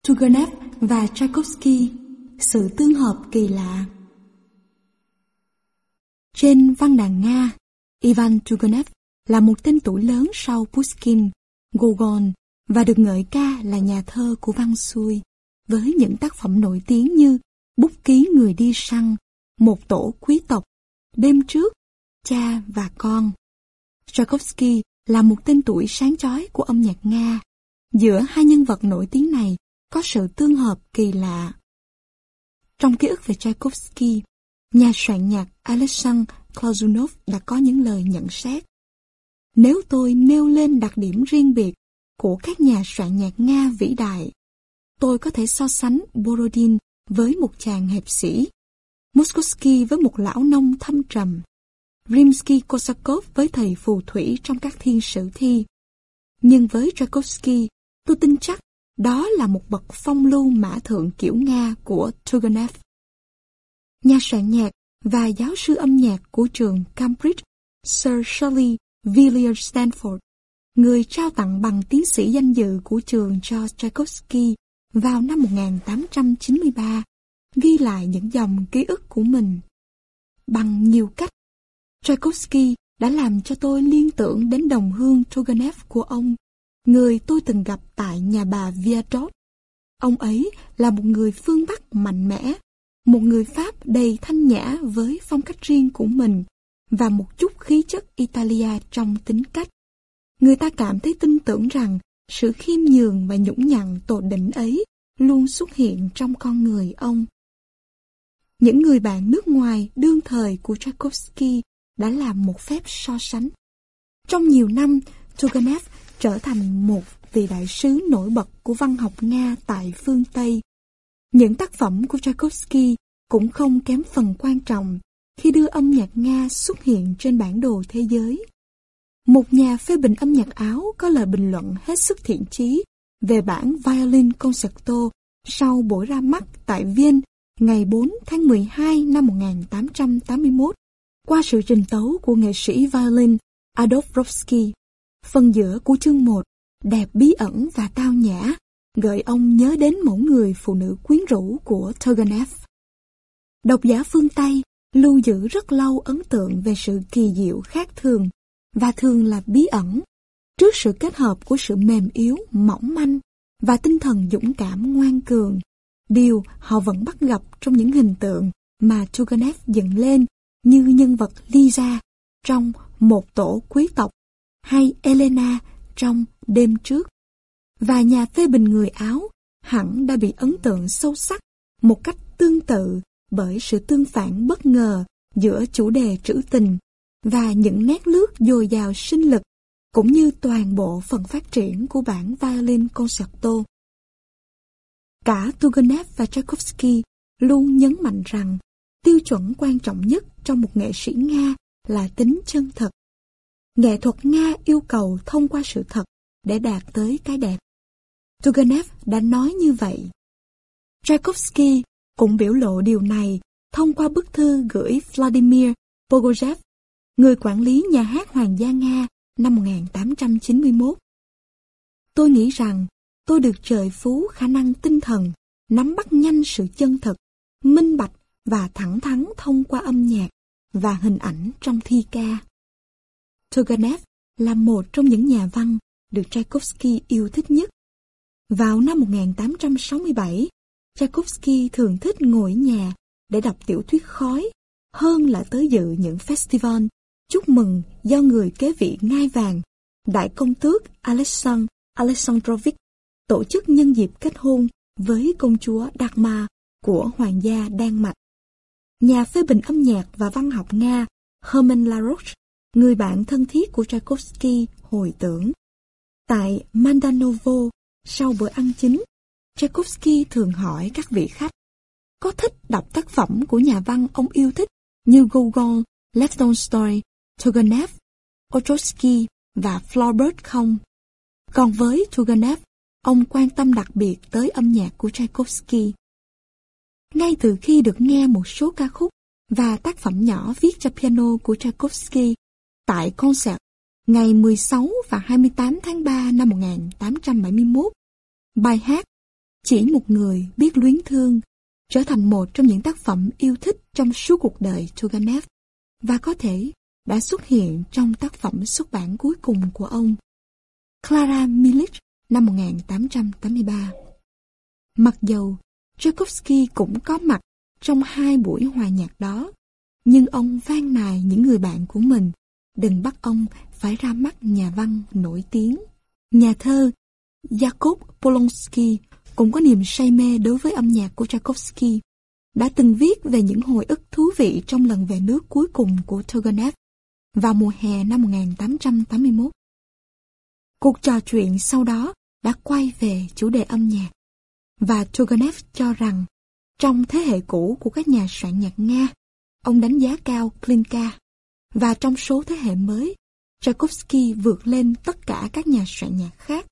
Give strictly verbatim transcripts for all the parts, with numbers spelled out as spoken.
Turgenev và Tchaikovsky, sự tương hợp kỳ lạ. Trên văn đàn Nga, Ivan Turgenev là một tên tuổi lớn sau Pushkin, Gogol và được ngợi ca là nhà thơ của văn xuôi, với những tác phẩm nổi tiếng như Bút ký người đi săn, Một tổ quý tộc, Đêm trước, Cha và con. Tchaikovsky là một tên tuổi sáng chói của âm nhạc Nga. Giữa hai nhân vật nổi tiếng này có sự tương hợp kỳ lạ. Trong ký ức về Tchaikovsky, nhà soạn nhạc Alexander Klausunov đã có những lời nhận xét. Nếu tôi nêu lên đặc điểm riêng biệt của các nhà soạn nhạc Nga vĩ đại, tôi có thể so sánh Borodin với một chàng hiệp sĩ, Mussorgsky với một lão nông thâm trầm, Rimsky-Korsakov với thầy phù thủy trong các thiên sử thi. Nhưng với Tchaikovsky, tôi tin chắc đó là một bậc phong lưu mã thượng kiểu Nga của Turgenev. Nhà soạn nhạc và giáo sư âm nhạc của trường Cambridge, Sir Shirley Villiers Stanford, người trao tặng bằng tiến sĩ danh dự của trường cho Tchaikovsky vào năm một nghìn tám trăm chín mươi ba, ghi lại những dòng ký ức của mình. Bằng nhiều cách, Tchaikovsky đã làm cho tôi liên tưởng đến đồng hương Turgenev của ông, người tôi từng gặp tại nhà bà Viardot. Ông ấy là một người phương Bắc mạnh mẽ, một người Pháp đầy thanh nhã với phong cách riêng của mình và một chút khí chất Italia trong tính cách. Người ta cảm thấy tin tưởng rằng sự khiêm nhường và nhũng nhặn tột đỉnh ấy luôn xuất hiện trong con người ông. Những người bạn nước ngoài đương thời của Tchaikovsky đã làm một phép so sánh. Trong nhiều năm, Turgenev trở thành một vị đại sứ nổi bật của văn học Nga tại phương Tây. Những tác phẩm của Tchaikovsky cũng không kém phần quan trọng khi đưa âm nhạc Nga xuất hiện trên bản đồ thế giới. Một nhà phê bình âm nhạc Áo có lời bình luận hết sức thiện chí về bản Violin Concerto sau buổi ra mắt tại Viên ngày bốn tháng mười hai năm một nghìn tám trăm tám mươi mốt qua sự trình tấu của nghệ sĩ violin Adolf Brodsky. Phần giữa của chương một, đẹp bí ẩn và tao nhã, gợi ông nhớ đến mẫu người phụ nữ quyến rũ của Turgenev. Độc giả phương Tây lưu giữ rất lâu ấn tượng về sự kỳ diệu khác thường, và thường là bí ẩn, trước sự kết hợp của sự mềm yếu, mỏng manh và tinh thần dũng cảm ngoan cường, điều họ vẫn bắt gặp trong những hình tượng mà Turgenev dựng lên như nhân vật Lisa trong Một tổ quý tộc hay Elena trong Đêm trước. Và nhà phê bình người Áo hẳn đã bị ấn tượng sâu sắc một cách tương tự bởi sự tương phản bất ngờ giữa chủ đề trữ tình và những nét lướt dồi dào sinh lực, cũng như toàn bộ phần phát triển của bản Violin Concerto. Cả Turgenev và Tchaikovsky luôn nhấn mạnh rằng tiêu chuẩn quan trọng nhất trong một nghệ sĩ Nga là tính chân thật. Nghệ thuật Nga yêu cầu thông qua sự thật để đạt tới cái đẹp. Turgenev đã nói như vậy. Tchaikovsky cũng biểu lộ điều này thông qua bức thư gửi Vladimir Pogorev, người quản lý nhà hát Hoàng gia Nga năm một nghìn tám trăm chín mươi mốt. Tôi nghĩ rằng tôi được trời phú khả năng tinh thần, nắm bắt nhanh sự chân thực, minh bạch và thẳng thắn thông qua âm nhạc và hình ảnh trong thi ca. Turgenev là một trong những nhà văn được Tchaikovsky yêu thích nhất. Vào năm một nghìn tám trăm sáu mươi bảy, Tchaikovsky thường thích ngồi ở nhà để đọc tiểu thuyết khói hơn là tới dự những festival chúc mừng do người kế vị ngai vàng, đại công tước Alexander Alexandrovich, tổ chức nhân dịp kết hôn với công chúa Dagmar của Hoàng gia Đan Mạch. Nhà phê bình âm nhạc và văn học Nga Herman Laroche, người bạn thân thiết của Tchaikovsky, hồi tưởng. Tại Mandanovo, sau bữa ăn chính, Tchaikovsky thường hỏi các vị khách có thích đọc tác phẩm của nhà văn ông yêu thích như Gogol, Lev Tolstoy, Turgenev, Ostrovsky và Flaubert không? Còn với Turgenev, ông quan tâm đặc biệt tới âm nhạc của Tchaikovsky. Ngay từ khi được nghe một số ca khúc và tác phẩm nhỏ viết cho piano của Tchaikovsky tại concert ngày mười sáu và hai mươi tám tháng ba năm một nghìn tám trăm bảy mươi mốt, bài hát Chỉ một người biết luyến thương trở thành một trong những tác phẩm yêu thích trong suốt cuộc đời Turgenev và có thể đã xuất hiện trong tác phẩm xuất bản cuối cùng của ông, Clara Milic năm một nghìn tám trăm tám mươi ba. Mặc dầu Tchaikovsky cũng có mặt trong hai buổi hòa nhạc đó, nhưng ông van nài những người bạn của mình đừng bắt ông phải ra mắt nhà văn nổi tiếng. Nhà thơ Yakov Polonsky cũng có niềm say mê đối với âm nhạc của Tchaikovsky, đã từng viết về những hồi ức thú vị trong lần về nước cuối cùng của Turgenev vào mùa hè năm một nghìn tám trăm tám mươi mốt. Cuộc trò chuyện sau đó đã quay về chủ đề âm nhạc, và Turgenev cho rằng trong thế hệ cũ của các nhà soạn nhạc Nga, ông đánh giá cao Glinka, và trong số thế hệ mới, Tchaikovsky vượt lên tất cả các nhà soạn nhạc khác.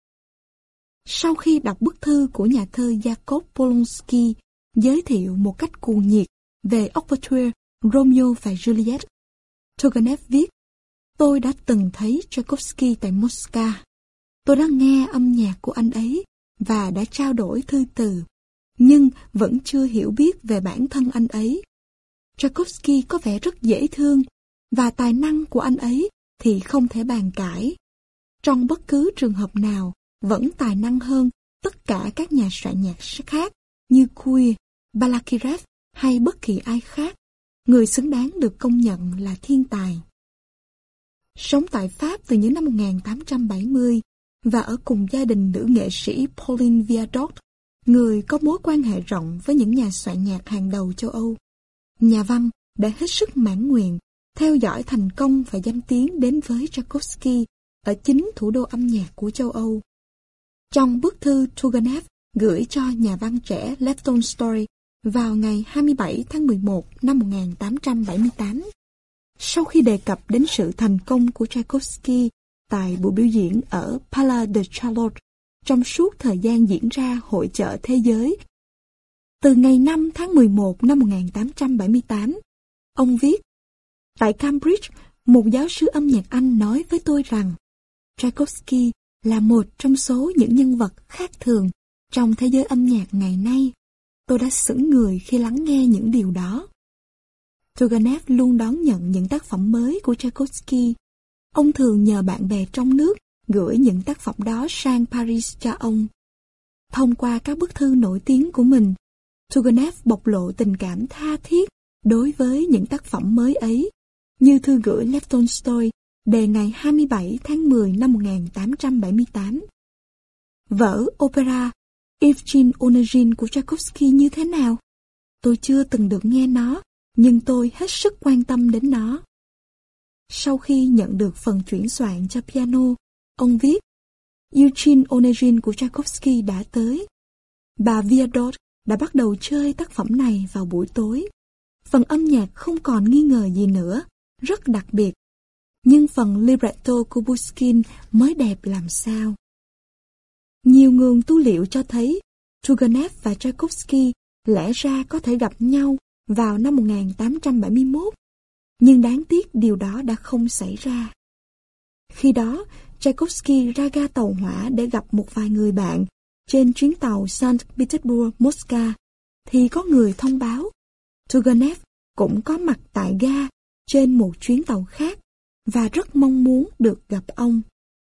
Sau khi đọc bức thư của nhà thơ Yakov Polonsky giới thiệu một cách cuồng nhiệt về Overture Romeo và Juliet, Turgenev viết: Tôi đã từng thấy Tchaikovsky tại Moscow. Tôi đã nghe âm nhạc của anh ấy và đã trao đổi thư từ, nhưng vẫn chưa hiểu biết về bản thân anh ấy. Tchaikovsky có vẻ rất dễ thương, và tài năng của anh ấy thì không thể bàn cãi. Trong bất cứ trường hợp nào, vẫn tài năng hơn tất cả các nhà soạn nhạc khác như Kuy, Balakirev hay bất kỳ ai khác, người xứng đáng được công nhận là thiên tài. Sống tại Pháp từ những năm một nghìn tám trăm bảy mươi và ở cùng gia đình nữ nghệ sĩ Pauline Viardot, người có mối quan hệ rộng với những nhà soạn nhạc hàng đầu châu Âu, nhà văn đã hết sức mãn nguyện theo dõi thành công và danh tiếng đến với Tchaikovsky ở chính thủ đô âm nhạc của châu Âu. Trong bức thư Turgenev gửi cho nhà văn trẻ Lev Tolstoy vào ngày hai mươi bảy tháng mười một năm một nghìn tám trăm bảy mươi tám, sau khi đề cập đến sự thành công của Tchaikovsky tại buổi biểu diễn ở Palais de Charlotte trong suốt thời gian diễn ra hội chợ thế giới. Từ ngày năm tháng mười một năm một nghìn tám trăm bảy mươi tám, ông viết: Tại Cambridge, một giáo sư âm nhạc Anh nói với tôi rằng Tchaikovsky là một trong số những nhân vật khác thường trong thế giới âm nhạc ngày nay. Tôi đã sững người khi lắng nghe những điều đó. Turgenev luôn đón nhận những tác phẩm mới của Tchaikovsky. Ông thường nhờ bạn bè trong nước gửi những tác phẩm đó sang Paris cho ông. Thông qua các bức thư nổi tiếng của mình, Turgenev bộc lộ tình cảm tha thiết đối với những tác phẩm mới ấy, như thư gửi Lev Tolstoy đề ngày hai mươi bảy tháng mười năm một nghìn tám trăm bảy mươi tám. Vở opera Evgeny Onegin của Tchaikovsky như thế nào? Tôi chưa từng được nghe nó, nhưng tôi hết sức quan tâm đến nó. Sau khi nhận được phần chuyển soạn cho piano, ông viết: Eugene Onegin của Tchaikovsky đã tới. Bà Viardot đã bắt đầu chơi tác phẩm này vào buổi tối. Phần âm nhạc không còn nghi ngờ gì nữa, rất đặc biệt. Nhưng phần libretto của Pushkin mới đẹp làm sao. Nhiều nguồn tư liệu cho thấy Turgenev và Tchaikovsky lẽ ra có thể gặp nhau vào năm một nghìn tám trăm bảy mươi mốt, nhưng đáng tiếc điều đó đã không xảy ra. Khi đó, Tchaikovsky ra ga tàu hỏa để gặp một vài người bạn trên chuyến tàu Saint Petersburg-Moscow, thì có người thông báo Turgenev cũng có mặt tại ga trên một chuyến tàu khác và rất mong muốn được gặp ông.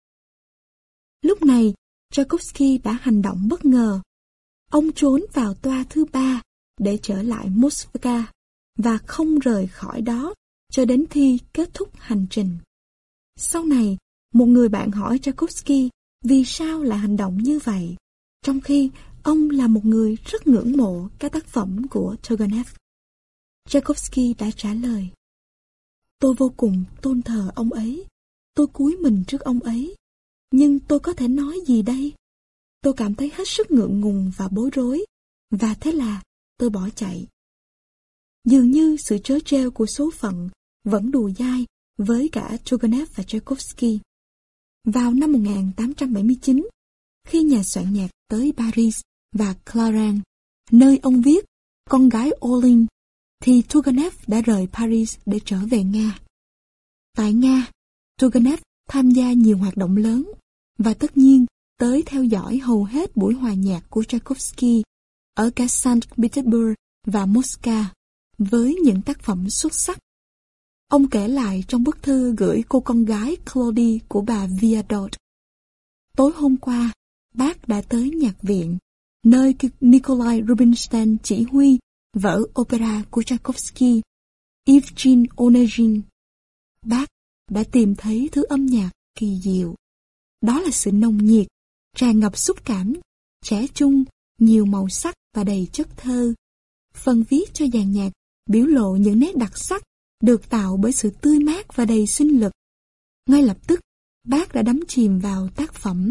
Lúc này, Tchaikovsky đã hành động bất ngờ. Ông trốn vào toa thứ ba để trở lại Moscow và không rời khỏi đó cho đến khi kết thúc hành trình. Sau này, một người bạn hỏi Tchaikovsky vì sao lại hành động như vậy, trong khi ông là một người rất ngưỡng mộ các tác phẩm của Turgenev. Tchaikovsky đã trả lời: Tôi vô cùng tôn thờ ông ấy, tôi cúi mình trước ông ấy, nhưng tôi có thể nói gì đây? Tôi cảm thấy hết sức ngượng ngùng và bối rối, và thế là tôi bỏ chạy. Dường như sự trớ trêu của số phận vẫn đùa dai với cả Turgenev và Tchaikovsky. Vào năm một nghìn tám trăm bảy mươi chín, khi nhà soạn nhạc tới Paris và Clarens, nơi ông viết Con gái Olin, thì Turgenev đã rời Paris để trở về Nga. Tại Nga, Turgenev tham gia nhiều hoạt động lớn, và tất nhiên tới theo dõi hầu hết buổi hòa nhạc của Tchaikovsky ở cả Saint Petersburg và Moscow với những tác phẩm xuất sắc. Ông kể lại trong bức thư gửi cô con gái Claudie của bà Viardot. Tối hôm qua, bác đã tới nhạc viện, nơi Nikolai Rubinstein chỉ huy vở opera của Tchaikovsky, Evgeny Onegin. Bác đã tìm thấy thứ âm nhạc kỳ diệu. Đó là sự nồng nhiệt, tràn ngập xúc cảm, trẻ trung, nhiều màu sắc và đầy chất thơ. Phần viết cho dàn nhạc biểu lộ những nét đặc sắc được tạo bởi sự tươi mát và đầy sinh lực. Ngay lập tức, bác đã đắm chìm vào tác phẩm.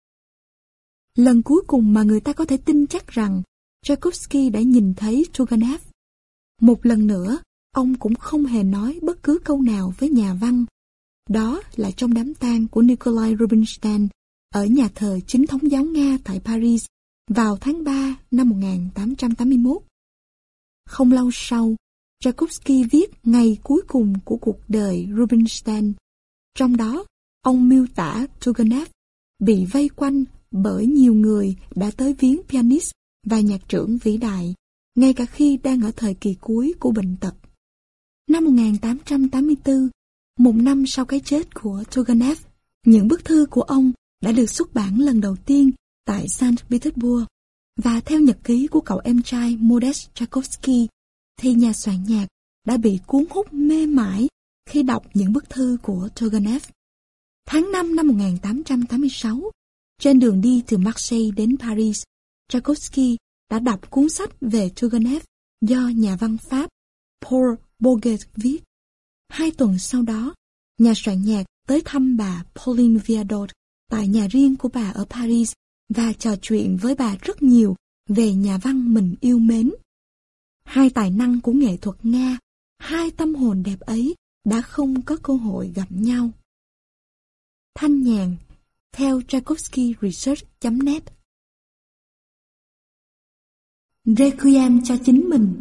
Lần cuối cùng mà người ta có thể tin chắc rằng Tchaikovsky đã nhìn thấy Turgenev. Một lần nữa, ông cũng không hề nói bất cứ câu nào với nhà văn. Đó là trong đám tang của Nikolai Rubinstein ở nhà thờ Chính thống giáo Nga tại Paris vào tháng ba năm một nghìn tám trăm tám mươi mốt. Không lâu sau, Tchaikovsky viết ngày cuối cùng của cuộc đời Rubinstein. Trong đó, ông miêu tả Turgenev bị vây quanh bởi nhiều người đã tới viếng pianist và nhạc trưởng vĩ đại, ngay cả khi đang ở thời kỳ cuối của bệnh tật. Năm một nghìn tám trăm tám mươi tư, một năm sau cái chết của Turgenev, những bức thư của ông đã được xuất bản lần đầu tiên tại Saint Petersburg, và theo nhật ký của cậu em trai Modest Tchaikovsky, thì nhà soạn nhạc đã bị cuốn hút mê mải khi đọc những bức thư của Turgenev. Tháng năm năm một nghìn tám trăm tám mươi sáu, trên đường đi từ Marseille đến Paris, Tchaikovsky đã đọc cuốn sách về Turgenev do nhà văn Pháp Paul Bourget viết. Hai tuần sau đó, nhà soạn nhạc tới thăm bà Pauline Viardot tại nhà riêng của bà ở Paris và trò chuyện với bà rất nhiều về nhà văn mình yêu mến. Hai tài năng của nghệ thuật Nga, hai tâm hồn đẹp ấy đã không có cơ hội gặp nhau. Thanh nhàn, theo Tchaikovsky Research chấm net. Requiem cho chính mình.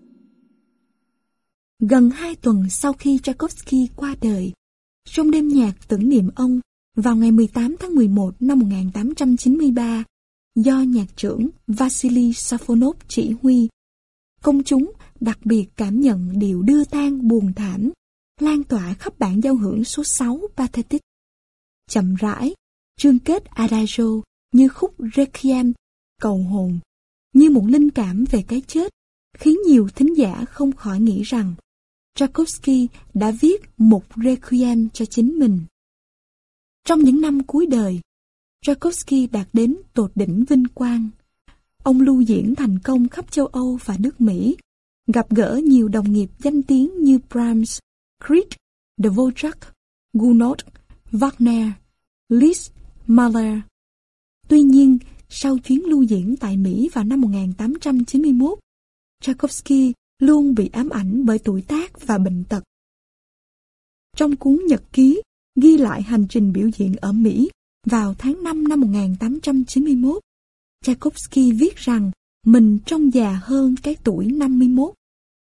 Gần hai tuần sau khi Tchaikovsky qua đời, trong đêm nhạc tưởng niệm ông vào ngày mười tám tháng mười một năm một nghìn tám trăm chín mươi ba, do nhạc trưởng Vasily Safonov chỉ huy, công chúng đặc biệt cảm nhận điệu đưa tang buồn thảm, lan tỏa khắp bản giao hưởng số sáu Pathetic. Chậm rãi, chương kết Adagio như khúc Requiem, cầu hồn, như một linh cảm về cái chết, khiến nhiều thính giả không khỏi nghĩ rằng Tchaikovsky đã viết một Requiem cho chính mình. Trong những năm cuối đời, Tchaikovsky đạt đến tột đỉnh vinh quang. Ông lưu diễn thành công khắp châu Âu và nước Mỹ, gặp gỡ nhiều đồng nghiệp danh tiếng như Brahms, Grieg, Dvorak, Gounod, Wagner, Liszt, Mahler. Tuy nhiên, sau chuyến lưu diễn tại Mỹ vào năm một nghìn tám trăm chín mươi mốt, Tchaikovsky luôn bị ám ảnh bởi tuổi tác và bệnh tật. Trong cuốn nhật ký ghi lại hành trình biểu diễn ở Mỹ vào tháng năm năm một nghìn tám trăm chín mươi mốt, Tchaikovsky viết rằng mình trông già hơn cái tuổi năm mươi mốt.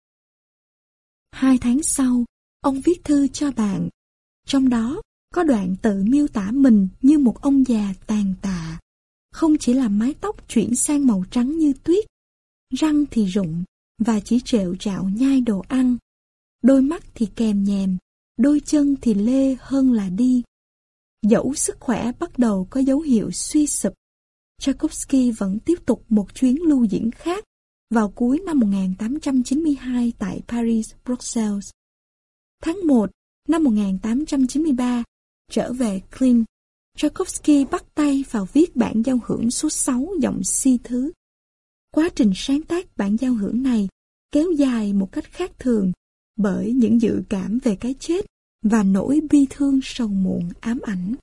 Hai tháng sau, ông viết thư cho bạn. Trong đó có đoạn tự miêu tả mình như một ông già tàn tạ. Không chỉ là mái tóc chuyển sang màu trắng như tuyết, răng thì rụng và chỉ trệu trạo nhai đồ ăn. Đôi mắt thì kèm nhèm, đôi chân thì lê hơn là đi. Dẫu sức khỏe bắt đầu có dấu hiệu suy sụp, Tchaikovsky vẫn tiếp tục một chuyến lưu diễn khác vào cuối năm một nghìn tám trăm chín mươi hai tại Paris, Bruxelles. Tháng một năm một nghìn tám trăm chín mươi ba, trở về Klin, Tchaikovsky bắt tay vào viết bản giao hưởng số sáu giọng si thứ. Quá trình sáng tác bản giao hưởng này kéo dài một cách khác thường bởi những dự cảm về cái chết và nỗi bi thương sầu muộn ám ảnh.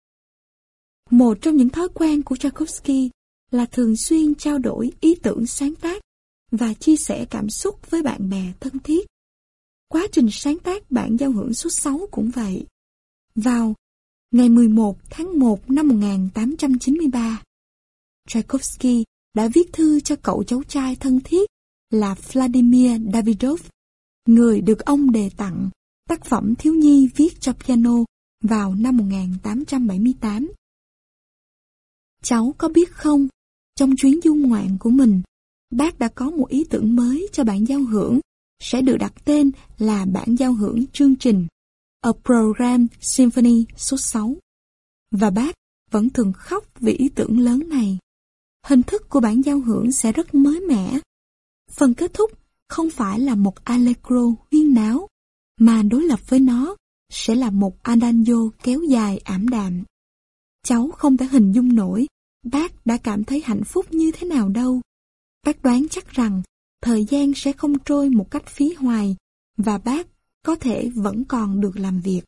Một trong những thói quen của Tchaikovsky là thường xuyên trao đổi ý tưởng sáng tác và chia sẻ cảm xúc với bạn bè thân thiết. Quá trình sáng tác bản giao hưởng số sáu cũng vậy. Vào ngày mười một tháng một năm một nghìn tám trăm chín mươi ba, Tchaikovsky đã viết thư cho cậu cháu trai thân thiết là Vladimir Davidov, người được ông đề tặng tác phẩm thiếu nhi viết cho piano vào năm một nghìn tám trăm bảy mươi tám. Cháu có biết không, trong chuyến du ngoạn của mình, bác đã có một ý tưởng mới cho bản giao hưởng, sẽ được đặt tên là bản giao hưởng chương trình A Program Symphony số sáu. Và bác vẫn thường khóc vì ý tưởng lớn này. Hình thức của bản giao hưởng sẽ rất mới mẻ. Phần kết thúc không phải là một allegro huyên náo, mà đối lập với nó sẽ là một adagio kéo dài ảm đạm. Cháu không thể hình dung nổi bác đã cảm thấy hạnh phúc như thế nào đâu. Bác đoán chắc rằng thời gian sẽ không trôi một cách phí hoài và bác có thể vẫn còn được làm việc.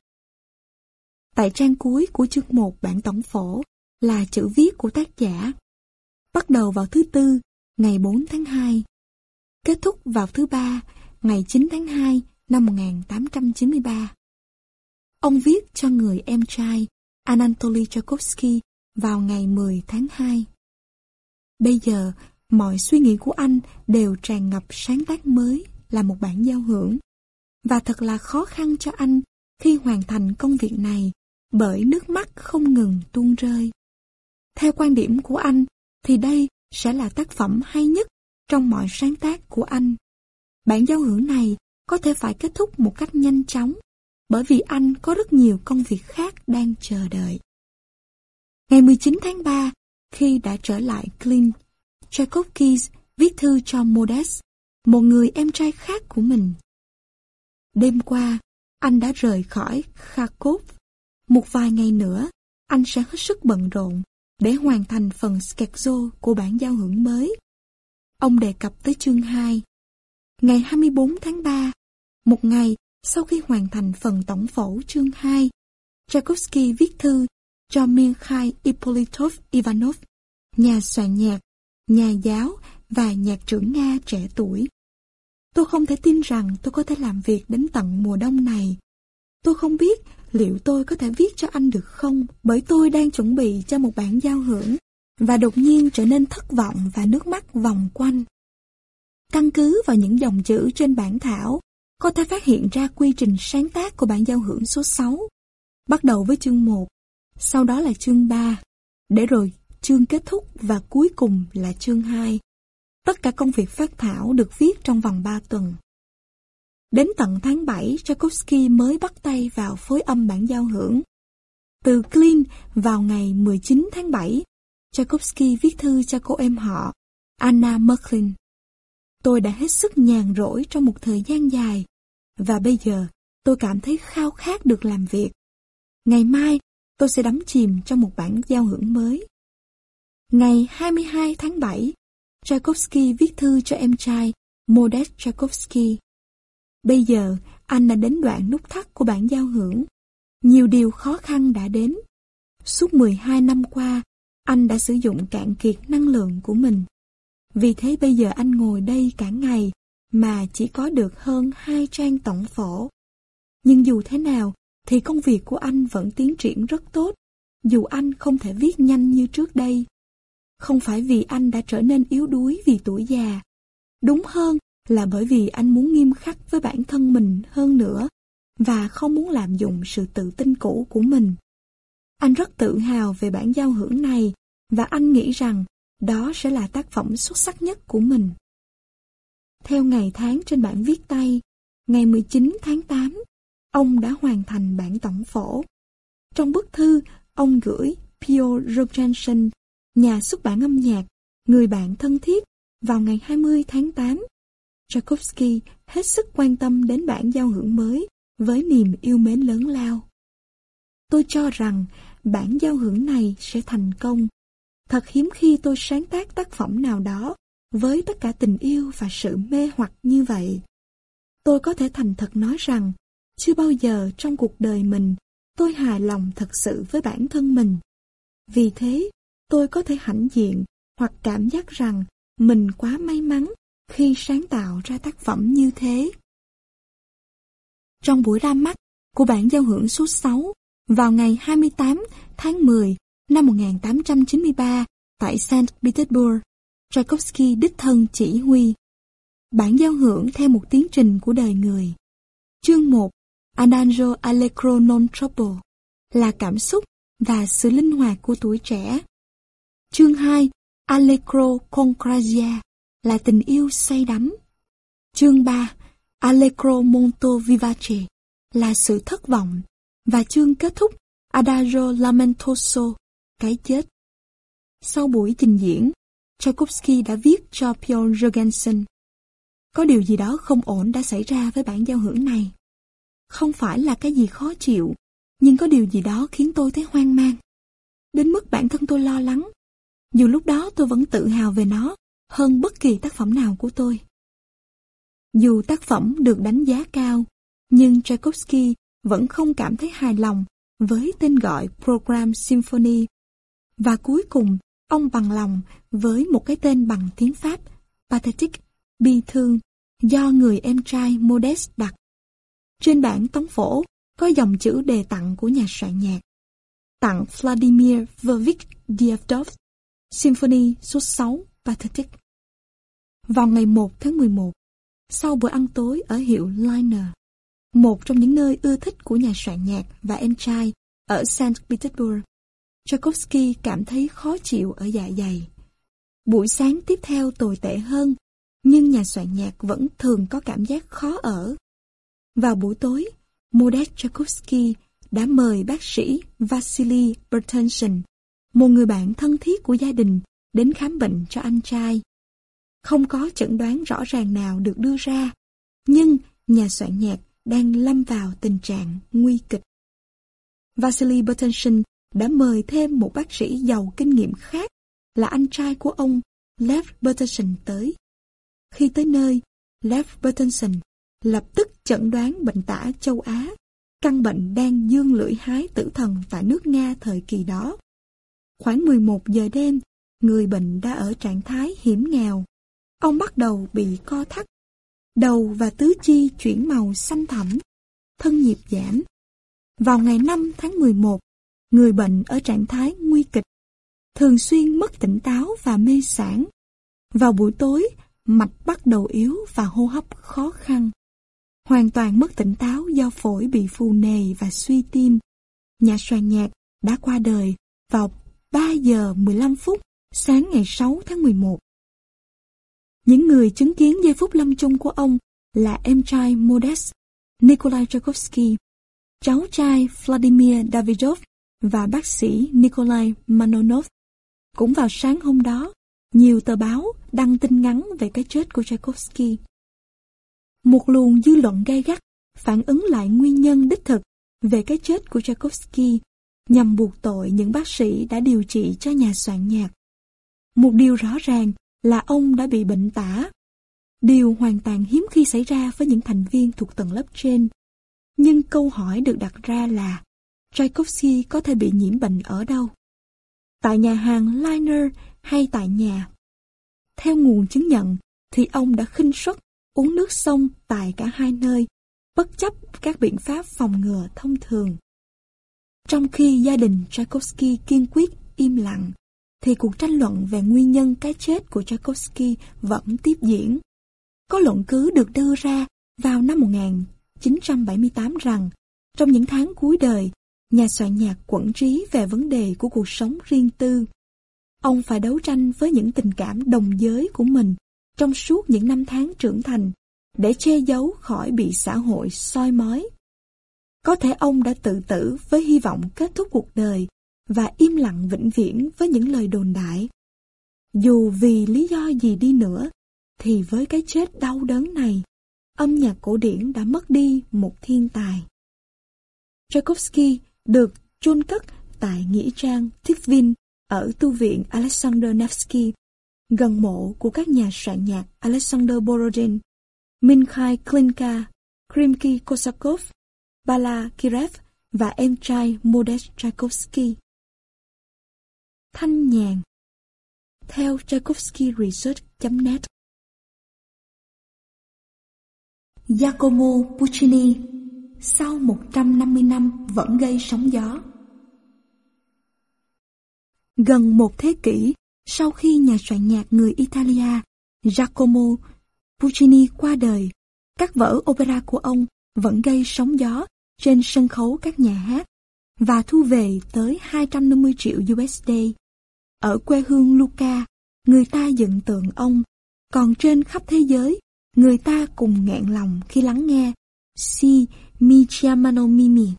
Tại trang cuối của chương một bản tổng phổ là chữ viết của tác giả. Bắt đầu vào thứ Tư, ngày bốn tháng hai. Kết thúc vào thứ Ba, ngày chín tháng hai năm một nghìn tám trăm chín mươi ba. Ông viết cho người em trai Anatoly Tchaikovsky vào ngày mười tháng hai. Bây giờ, mọi suy nghĩ của anh đều tràn ngập sáng tác mới là một bản giao hưởng. Và thật là khó khăn cho anh khi hoàn thành công việc này bởi nước mắt không ngừng tuôn rơi. Theo quan điểm của anh thì đây sẽ là tác phẩm hay nhất trong mọi sáng tác của anh. Bản giao hưởng này có thể phải kết thúc một cách nhanh chóng bởi vì anh có rất nhiều công việc khác đang chờ đợi. Ngày mười chín tháng ba, khi đã trở lại Klin, Tchaikovsky viết thư cho Modest, một người em trai khác của mình. Đêm qua, anh đã rời khỏi Kharkov. Một vài ngày nữa, anh sẽ hết sức bận rộn để hoàn thành phần scherzo của bản giao hưởng mới. Ông đề cập tới chương hai. Ngày hai mươi bốn tháng ba, một ngày sau khi hoàn thành phần tổng phổ chương hai, Tchaikovsky viết thư cho Mikhail Ippolitov Ivanov, nhà soạn nhạc, nhà giáo và nhạc trưởng Nga trẻ tuổi. Tôi không thể tin rằng tôi có thể làm việc đến tận mùa đông này. Tôi không biết liệu tôi có thể viết cho anh được không, bởi tôi đang chuẩn bị cho một bản giao hưởng và đột nhiên trở nên thất vọng và nước mắt vòng quanh. Căn cứ vào những dòng chữ trên bản thảo, có thể phát hiện ra quy trình sáng tác của bản giao hưởng số sáu, bắt đầu với chương một, sau đó là chương ba, để rồi chương kết thúc và cuối cùng là chương hai. Tất cả công việc phát thảo được viết trong vòng ba tuần. Đến tận tháng bảy, Tchaikovsky mới bắt tay vào phối âm bản giao hưởng. Từ Klin vào ngày mười chín tháng bảy, Tchaikovsky viết thư cho cô em họ, Anna Merklin. Tôi đã hết sức nhàn rỗi trong một thời gian dài, và bây giờ tôi cảm thấy khao khát được làm việc. Ngày mai, tôi sẽ đắm chìm trong một bản giao hưởng mới. Ngày hai mươi hai tháng bảy, Tchaikovsky viết thư cho em trai Modest Tchaikovsky. Bây giờ, anh đã đến đoạn nút thắt của bản giao hưởng. Nhiều điều khó khăn đã đến. Suốt mười hai năm qua, anh đã sử dụng cạn kiệt năng lượng của mình. Vì thế bây giờ anh ngồi đây cả ngày mà chỉ có được hơn hai trang tổng phổ. Nhưng dù thế nào thì công việc của anh vẫn tiến triển rất tốt, dù anh không thể viết nhanh như trước đây. Không phải vì anh đã trở nên yếu đuối vì tuổi già. Đúng hơn là bởi vì anh muốn nghiêm khắc với bản thân mình hơn nữa và không muốn lạm dụng sự tự tin cũ của mình. Anh rất tự hào về bản giao hưởng này và anh nghĩ rằng đó sẽ là tác phẩm xuất sắc nhất của mình. Theo ngày tháng trên bản viết tay, ngày mười chín tháng tám, ông đã hoàn thành bản tổng phổ. Trong bức thư, ông gửi Piotr Rozhanshin, nhà xuất bản âm nhạc, người bạn thân thiết, vào ngày hai mươi tháng tám. Tchaikovsky hết sức quan tâm đến bản giao hưởng mới với niềm yêu mến lớn lao. Tôi cho rằng bản giao hưởng này sẽ thành công. Thật hiếm khi tôi sáng tác tác phẩm nào đó với tất cả tình yêu và sự mê hoặc như vậy. Tôi có thể thành thật nói rằng chưa bao giờ trong cuộc đời mình tôi hài lòng thật sự với bản thân mình. Vì thế, tôi có thể hãnh diện hoặc cảm giác rằng mình quá may mắn khi sáng tạo ra tác phẩm như thế. Trong buổi ra mắt của bản giao hưởng số sáu vào ngày hai mươi tám tháng mười năm một nghìn tám trăm chín mươi ba tại Saint Petersburg, Tchaikovsky đích thân chỉ huy. Bản giao hưởng theo một tiến trình của đời người. Chương một, Adagio Allegro non troppo, là cảm xúc và sự linh hoạt của tuổi trẻ. Chương hai, Allegro con grazia là tình yêu say đắm. Chương ba, Allegro molto vivace là sự thất vọng. Và chương kết thúc, Adagio lamentoso, cái chết. Sau buổi trình diễn, Tchaikovsky đã viết cho Björn Jorgensen: có điều gì đó không ổn đã xảy ra với bản giao hưởng này. Không phải là cái gì khó chịu, nhưng có điều gì đó khiến tôi thấy hoang mang. Đến mức bản thân tôi lo lắng. Dù lúc đó tôi vẫn tự hào về nó hơn bất kỳ tác phẩm nào của tôi. Dù tác phẩm được đánh giá cao, nhưng Tchaikovsky vẫn không cảm thấy hài lòng với tên gọi Program Symphony. Và cuối cùng, ông bằng lòng với một cái tên bằng tiếng Pháp, Pathetic, bi thương, do người em trai Modest đặt. Trên bản tống phổ có dòng chữ đề tặng của nhà soạn nhạc: tặng Vladimir Lvovich Dievdov, Symphony số sáu, Pathetic. Vào ngày một tháng mười một, sau bữa ăn tối ở hiệu Liner, một trong những nơi ưa thích của nhà soạn nhạc và em trai ở Saint Petersburg, Tchaikovsky cảm thấy khó chịu ở dạ dày. Buổi sáng tiếp theo tồi tệ hơn, nhưng nhà soạn nhạc vẫn thường có cảm giác khó ở. Vào buổi tối, Modest Tchaikovsky đã mời bác sĩ Vasily Bertenson, một người bạn thân thiết của gia đình, đến khám bệnh cho anh trai. Không có chẩn đoán rõ ràng nào được đưa ra, nhưng nhà soạn nhạc đang lâm vào tình trạng nguy kịch. Vasily Bertenson đã mời thêm một bác sĩ giàu kinh nghiệm khác là anh trai của ông, Lev Bertenson tới. Khi tới nơi, Lev Bertenson lập tức chẩn đoán bệnh tả châu Á, căn bệnh đang dương lưỡi hái tử thần tại nước Nga thời kỳ đó. Khoảng mười một giờ đêm, người bệnh đã ở trạng thái hiểm nghèo. Ông bắt đầu bị co thắt, đầu và tứ chi chuyển màu xanh thẳm, thân nhiệt giảm. Vào ngày năm tháng mười một, người bệnh ở trạng thái nguy kịch, thường xuyên mất tỉnh táo và mê sảng. Vào buổi tối, mạch bắt đầu yếu và hô hấp khó khăn. Hoàn toàn mất tỉnh táo do phổi bị phù nề và suy tim. Nhà soạn nhạc đã qua đời vào ba giờ mười lăm phút sáng ngày sáu tháng mười một. Những người chứng kiến giây phút lâm chung của ông là em trai Modest, Nikolai Tchaikovsky, cháu trai Vladimir Davidov và bác sĩ Nikolai Manonov. Cũng vào sáng hôm đó, nhiều tờ báo đăng tin ngắn về cái chết của Tchaikovsky. Một luồng dư luận gay gắt phản ứng lại nguyên nhân đích thực về cái chết của Tchaikovsky nhằm buộc tội những bác sĩ đã điều trị cho nhà soạn nhạc. Một điều rõ ràng là ông đã bị bệnh tả. Điều hoàn toàn hiếm khi xảy ra với những thành viên thuộc tầng lớp trên. Nhưng câu hỏi được đặt ra là Tchaikovsky có thể bị nhiễm bệnh ở đâu? Tại nhà hàng Liner hay tại nhà? Theo nguồn chứng nhận thì ông đã khinh suất uống nước sông tại cả hai nơi, bất chấp các biện pháp phòng ngừa thông thường. Trong khi gia đình Tchaikovsky kiên quyết im lặng, thì cuộc tranh luận về nguyên nhân cái chết của Tchaikovsky vẫn tiếp diễn. Có luận cứ được đưa ra vào năm một nghìn chín trăm bảy mươi tám rằng, trong những tháng cuối đời, nhà soạn nhạc quẫn trí về vấn đề của cuộc sống riêng tư. Ông phải đấu tranh với những tình cảm đồng giới của mình trong suốt những năm tháng trưởng thành, để che giấu khỏi bị xã hội soi mói. Có thể ông đã tự tử với hy vọng kết thúc cuộc đời và im lặng vĩnh viễn với những lời đồn đại. Dù vì lý do gì đi nữa, thì với cái chết đau đớn này, âm nhạc cổ điển đã mất đi một thiên tài. Tchaikovsky được chôn cất tại nghĩa trang Tikhvin ở tu viện Alexander Nevsky, gần mộ của các nhà soạn nhạc Alexander Borodin, Mikhail Glinka, Rimsky-Korsakov, Bala Kirev và em trai Modest Tchaikovsky. Thanh nhàn. Theo Tchaikovsky Research chấm net. Giacomo Puccini sau một trăm năm mươi năm vẫn gây sóng gió. Gần một thế kỷ sau khi nhà soạn nhạc người Italia Giacomo Puccini qua đời, các vở opera của ông vẫn gây sóng gió trên sân khấu các nhà hát và thu về tới hai trăm năm mươi triệu đô la. Ở quê hương Luca, người ta dựng tượng ông, còn trên khắp thế giới, người ta cùng nghẹn lòng khi lắng nghe Si mi chiamano Mimi.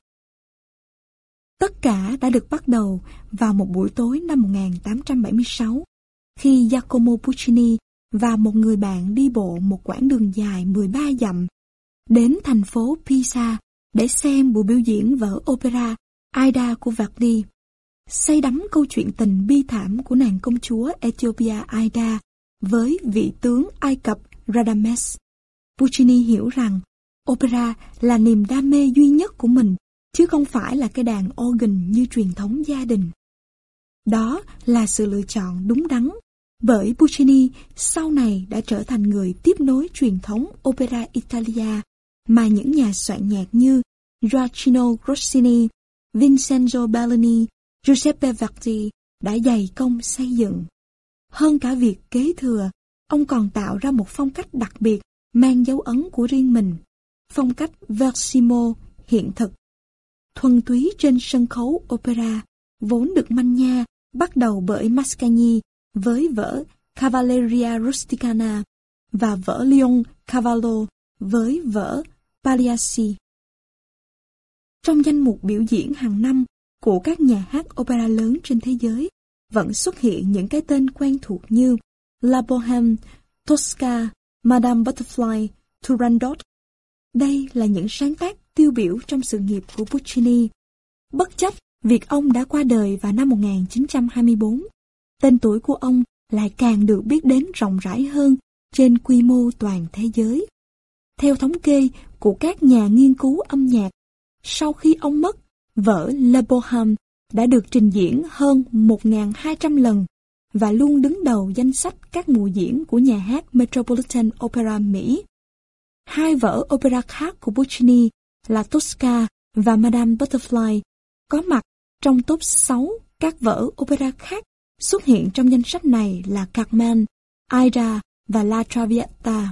Tất cả đã được bắt đầu vào một buổi tối năm một nghìn tám trăm bảy mươi sáu, khi Giacomo Puccini và một người bạn đi bộ một quãng đường dài mười ba dặm đến thành phố Pisa để xem buổi biểu diễn vở opera Aida của Verdi, say đắm câu chuyện tình bi thảm của nàng công chúa Ethiopia Aida với vị tướng Ai Cập Radames. Puccini hiểu rằng opera là niềm đam mê duy nhất của mình, chứ không phải là cái đàn organ như truyền thống gia đình. Đó là sự lựa chọn đúng đắn, bởi Puccini sau này đã trở thành người tiếp nối truyền thống opera Italia mà những nhà soạn nhạc như Gioacchino Rossini, Vincenzo Bellini, Giuseppe Verdi đã dày công xây dựng. Hơn cả việc kế thừa, ông còn tạo ra một phong cách đặc biệt mang dấu ấn của riêng mình, phong cách versimo hiện thực. Thuần túy trên sân khấu opera, vốn được manh nha bắt đầu bởi Mascagni với vở Cavalleria Rusticana và vở Leon Cavallo với vở Pagliacci. Trong danh mục biểu diễn hàng năm của các nhà hát opera lớn trên thế giới, vẫn xuất hiện những cái tên quen thuộc như La Bohème, Tosca, Madame Butterfly, Turandot. Đây là những sáng tác tiêu biểu trong sự nghiệp của Puccini. Bất chấp việc ông đã qua đời vào năm một nghìn chín trăm hai mươi tư, tên tuổi của ông lại càng được biết đến rộng rãi hơn trên quy mô toàn thế giới. Theo thống kê của các nhà nghiên cứu âm nhạc, sau khi ông mất, vở La Bohème đã được trình diễn hơn một nghìn hai trăm lần và luôn đứng đầu danh sách các mùa diễn của nhà hát Metropolitan Opera Mỹ. Hai vở opera khác của Puccini là Tosca và Madame Butterfly có mặt trong top sáu các vở opera khác xuất hiện trong danh sách này là Carmen, Aida và La Traviata.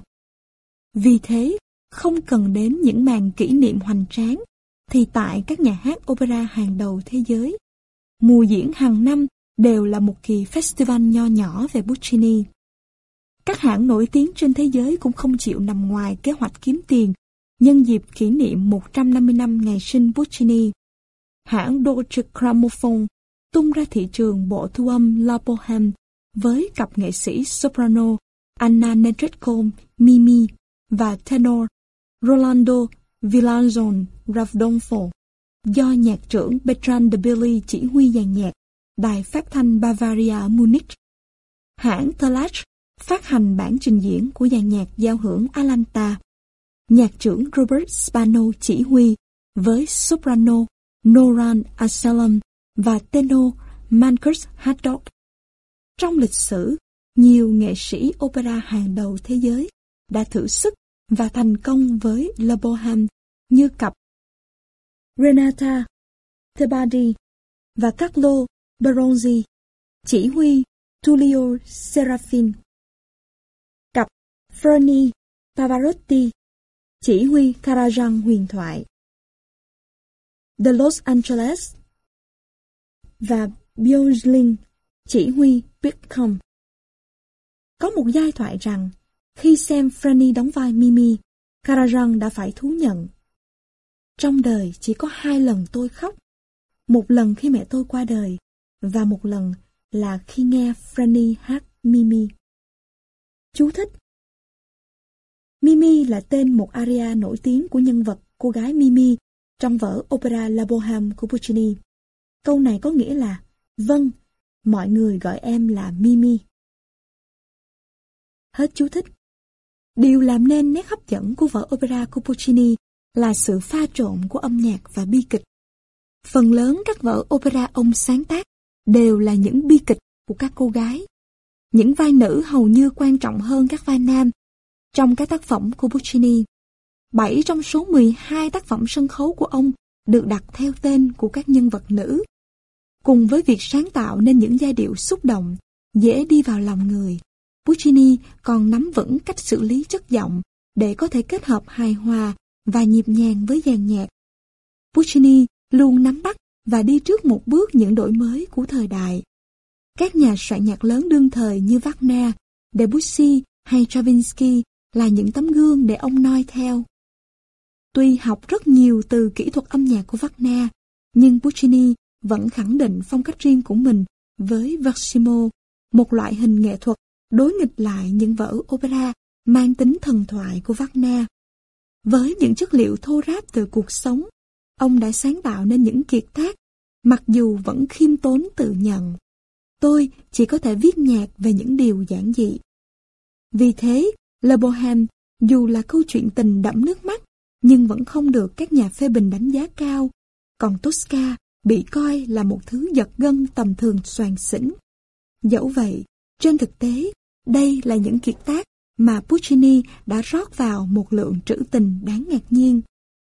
Vì thế, không cần đến những màn kỷ niệm hoành tráng, thì tại các nhà hát opera hàng đầu thế giới, mùa diễn hàng năm đều là một kỳ festival nho nhỏ về Puccini. Các hãng nổi tiếng trên thế giới cũng không chịu nằm ngoài kế hoạch kiếm tiền nhân dịp kỷ niệm một trăm năm mươi năm ngày sinh Puccini. Hãng Deutsche Grammophon tung ra thị trường bộ thu âm La Bohème với cặp nghệ sĩ soprano Anna Netrebko Mimi và tenor Rolando Villazon Ravdolfo do nhạc trưởng Bertrand de Billy chỉ huy dàn nhạc Đài phát thanh Bavaria ở Munich. Hãng Thalach phát hành bản trình diễn của dàn nhạc giao hưởng Atlanta. Nhạc trưởng Robert Spano chỉ huy với soprano Noran Asalam và tenor Marcus Haddock. Trong lịch sử, nhiều nghệ sĩ opera hàng đầu thế giới đã thử sức và thành công với La Bohème như cặp Renata Tebaldi và Carlo Bronzi chỉ huy Tullio Serafin, cặp Ferni Pavarotti chỉ huy Karajan huyền thoại, The Los Angeles và Björn chỉ huy Bitcom. Có một giai thoại rằng khi xem Franny đóng vai Mimi, Karajan đã phải thú nhận: trong đời chỉ có hai lần tôi khóc, một lần khi mẹ tôi qua đời và một lần là khi nghe Franny hát Mimi. Chú thích: Mimi là tên một aria nổi tiếng của nhân vật cô gái Mimi trong vở opera La Bohème của Puccini. Câu này có nghĩa là: vâng, mọi người gọi em là Mimi. Hết chú thích. Điều làm nên nét hấp dẫn của vở opera của Puccini là sự pha trộn của âm nhạc và bi kịch. Phần lớn các vở opera ông sáng tác đều là những bi kịch của các cô gái. Những vai nữ hầu như quan trọng hơn các vai nam trong các tác phẩm của Puccini. Bảy trong số mười hai tác phẩm sân khấu của ông được đặt theo tên của các nhân vật nữ. Cùng với việc sáng tạo nên những giai điệu xúc động, dễ đi vào lòng người, Puccini còn nắm vững cách xử lý chất giọng để có thể kết hợp hài hòa và nhịp nhàng với dàn nhạc. Puccini luôn nắm bắt và đi trước một bước những đổi mới của thời đại. Các nhà soạn nhạc lớn đương thời như Wagner, Debussy hay Stravinsky là những tấm gương để ông noi theo. Tuy học rất nhiều từ kỹ thuật âm nhạc của Wagner, nhưng Puccini vẫn khẳng định phong cách riêng của mình với Versimo, một loại hình nghệ thuật đối nghịch lại những vở opera mang tính thần thoại của Wagner. Với những chất liệu thô ráp từ cuộc sống, ông đã sáng tạo nên những kiệt tác, mặc dù vẫn khiêm tốn tự nhận. Tôi chỉ có thể viết nhạc về những điều giản dị. Vì thế, Le Bohème dù là câu chuyện tình đẫm nước mắt, nhưng vẫn không được các nhà phê bình đánh giá cao, còn Tosca bị coi là một thứ giật gân tầm thường soàn xỉn. Dẫu vậy, trên thực tế, đây là những kiệt tác mà Puccini đã rót vào một lượng trữ tình đáng ngạc nhiên.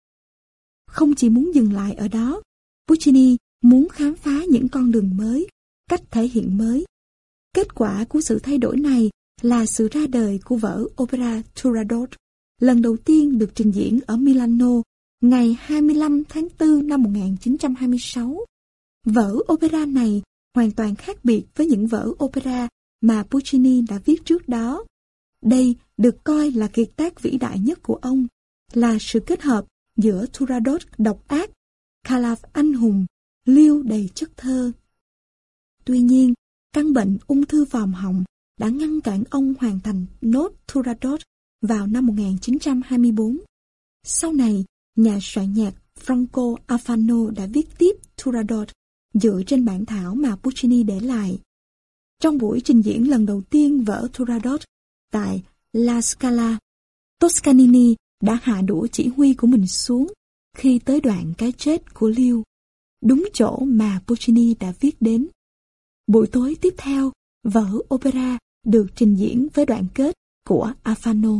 Không chỉ muốn dừng lại ở đó, Puccini muốn khám phá những con đường mới, cách thể hiện mới. Kết quả của sự thay đổi này là sự ra đời của vở opera Turandot, lần đầu tiên được trình diễn ở Milano ngày hai mươi lăm tháng tư năm một nghìn chín trăm hai mươi sáu. Vở opera này hoàn toàn khác biệt với những vở opera mà Puccini đã viết trước đó. Đây được coi là kiệt tác vĩ đại nhất của ông, là sự kết hợp giữa Turandot độc ác, Calaf anh hùng, Liêu đầy chất thơ. Tuy nhiên, căn bệnh ung thư vòm họng đã ngăn cản ông hoàn thành nốt Turandot vào năm một nghìn chín trăm hai mươi tư. Sau này, nhà soạn nhạc Franco Alfano đã viết tiếp Turandot dựa trên bản thảo mà Puccini để lại. Trong buổi trình diễn lần đầu tiên vở Turandot tại La Scala, Toscanini đã hạ đũa chỉ huy của mình xuống khi tới đoạn cái chết của Liêu, đúng chỗ mà Puccini đã viết đến. Buổi tối tiếp theo, vở opera được trình diễn với đoạn kết của Alfano.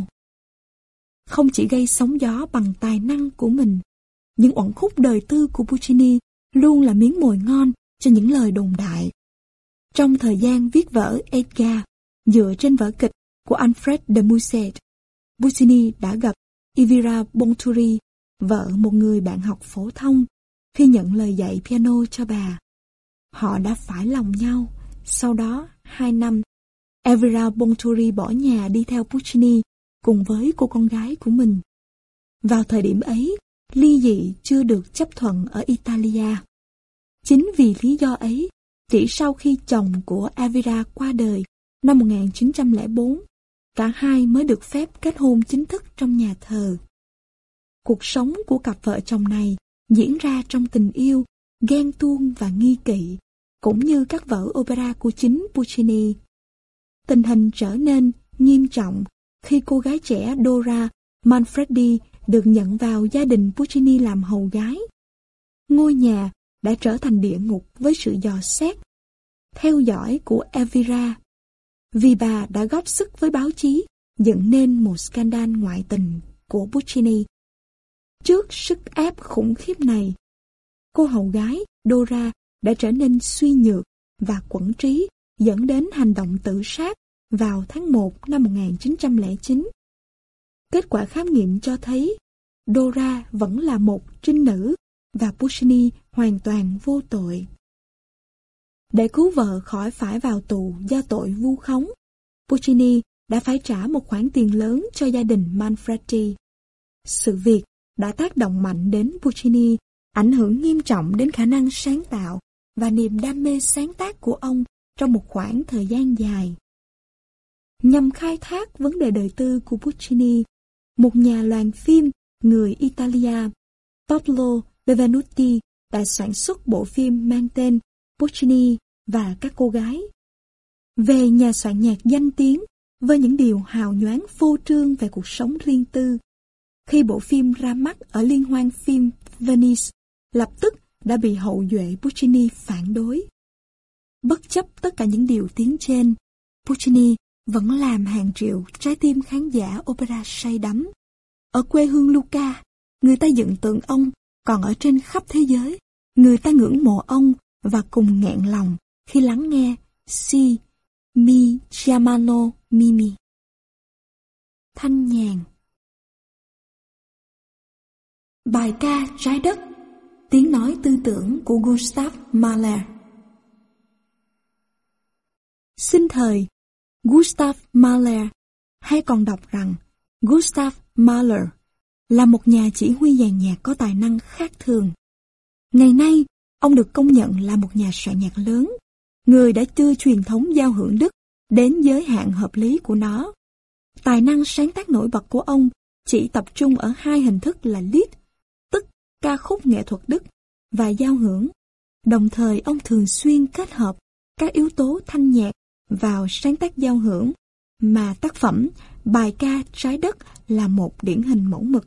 Không chỉ gây sóng gió bằng tài năng của mình, những uẩn khúc đời tư của Puccini luôn là miếng mồi ngon cho những lời đồn đại. Trong thời gian viết vở Edgar, dựa trên vở kịch của Alfred de Musset, Puccini đã gặp Elvira Bonturi, vợ một người bạn học phổ thông, khi nhận lời dạy piano cho bà. Họ đã phải lòng nhau. Sau đó, hai năm, Elvira Bonturi bỏ nhà đi theo Puccini cùng với cô con gái của mình. Vào thời điểm ấy, ly dị chưa được chấp thuận ở Italia. Chính vì lý do ấy, chỉ sau khi chồng của Elvira qua đời năm một nghìn chín trăm lẻ bốn, cả hai mới được phép kết hôn chính thức trong nhà thờ. Cuộc sống của cặp vợ chồng này diễn ra trong tình yêu, ghen tuông và nghi kỵ, cũng như các vở opera của chính Puccini. Tình hình trở nên nghiêm trọng khi cô gái trẻ Dora Manfredi được nhận vào gia đình Puccini làm hầu gái. Ngôi nhà đã trở thành địa ngục với sự dò xét, theo dõi của Elvira, vì bà đã góp sức với báo chí dựng nên một scandal ngoại tình của Puccini. Trước sức ép khủng khiếp này, cô hầu gái Dora đã trở nên suy nhược và quẫn trí, dẫn đến hành động tự sát vào tháng một năm một nghìn chín trăm lẻ chín. Kết quả khám nghiệm cho thấy Dora vẫn là một trinh nữ và Puccini hoàn toàn vô tội. Để cứu vợ khỏi phải vào tù do tội vu khống, Puccini đã phải trả một khoản tiền lớn cho gia đình Manfredi. Sự việc đã tác động mạnh đến Puccini, ảnh hưởng nghiêm trọng đến khả năng sáng tạo và niềm đam mê sáng tác của ông trong một khoảng thời gian dài. Nhằm khai thác vấn đề đời tư của Puccini, một nhà loan phim người Italia, Paolo Benvenuti, đã sản xuất bộ phim mang tên Puccini và các cô gái. Về nhà soạn nhạc danh tiếng với những điều hào nhoáng phô trương về cuộc sống riêng tư, khi bộ phim ra mắt ở liên hoan phim Venice, lập tức đã bị hậu duệ Puccini phản đối. Bất chấp tất cả những điều tiếng trên, Puccini vẫn làm hàng triệu trái tim khán giả opera say đắm. Ở quê hương Lucca, người ta dựng tượng ông, còn ở trên khắp thế giới, người ta ngưỡng mộ ông và cùng nghẹn lòng khi lắng nghe Si mi chiamano Mimi. Thanh nhàn. Bài ca Trái đất, tiếng nói tư tưởng của Gustav Mahler. Sinh thời, Gustav Mahler, hay còn đọc rằng Gustav Mahler, là một nhà chỉ huy dàn nhạc có tài năng khác thường. Ngày nay, ông được công nhận là một nhà soạn nhạc lớn, người đã đưa truyền thống giao hưởng Đức đến giới hạn hợp lý của nó. Tài năng sáng tác nổi bật của ông chỉ tập trung ở hai hình thức là Lied, tức ca khúc nghệ thuật Đức, và giao hưởng. Đồng thời ông thường xuyên kết hợp các yếu tố thanh nhạc vào sáng tác giao hưởng, mà tác phẩm Bài ca trái đất là một điển hình mẫu mực.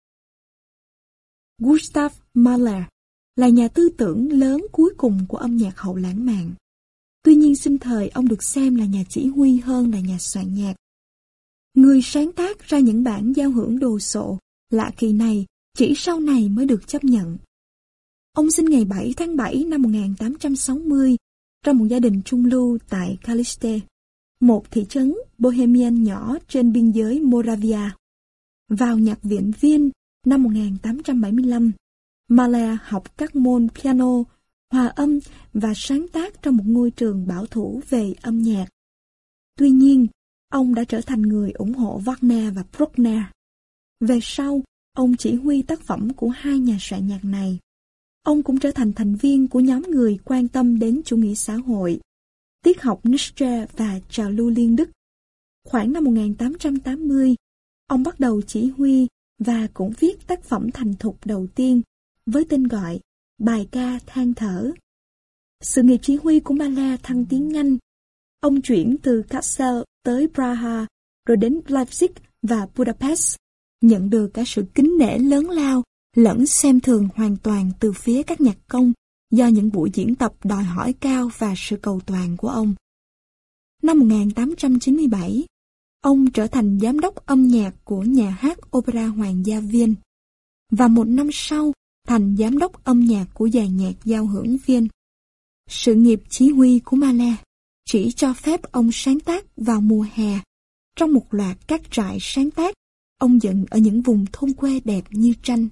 Gustav Mahler là nhà tư tưởng lớn cuối cùng của âm nhạc hậu lãng mạn. Tuy nhiên sinh thời ông được xem là nhà chỉ huy hơn là nhà soạn nhạc. Người sáng tác ra những bản giao hưởng đồ sộ lạ kỳ này chỉ sau này mới được chấp nhận. Ông sinh ngày bảy tháng bảy năm một nghìn tám trăm sáu mươi trong một gia đình trung lưu tại Kalište, một thị trấn Bohemian nhỏ trên biên giới Moravia. Vào nhạc viện Viên năm một nghìn tám trăm bảy mươi lăm, Mahler học các môn piano, hòa âm và sáng tác trong một ngôi trường bảo thủ về âm nhạc. Tuy nhiên, ông đã trở thành người ủng hộ Wagner và Bruckner. Về sau, ông chỉ huy tác phẩm của hai nhà soạn nhạc này. Ông cũng trở thành thành viên của nhóm người quan tâm đến chủ nghĩa xã hội, triết học Nietzsche và trào lưu liên Đức. Khoảng năm một nghìn tám trăm tám mươi, ông bắt đầu chỉ huy và cũng viết tác phẩm thành thục đầu tiên với tên gọi Bài ca than thở. Sự nghiệp chỉ huy của Mahler thăng tiến nhanh. Ông chuyển từ Kassel tới Praha, rồi đến Leipzig và Budapest, nhận được cả sự kính nể lớn lao lẫn xem thường hoàn toàn từ phía các nhạc công do những buổi diễn tập đòi hỏi cao và sự cầu toàn của ông. Năm một nghìn tám trăm chín mươi bảy, ông trở thành giám đốc âm nhạc của nhà hát Opera Hoàng gia Viên, và một năm sau thành giám đốc âm nhạc của dàn nhạc giao hưởng Viên. Sự nghiệp chỉ huy của Mahler chỉ cho phép ông sáng tác vào mùa hè trong một loạt các trại sáng tác ông dựng ở những vùng thôn quê đẹp như tranh.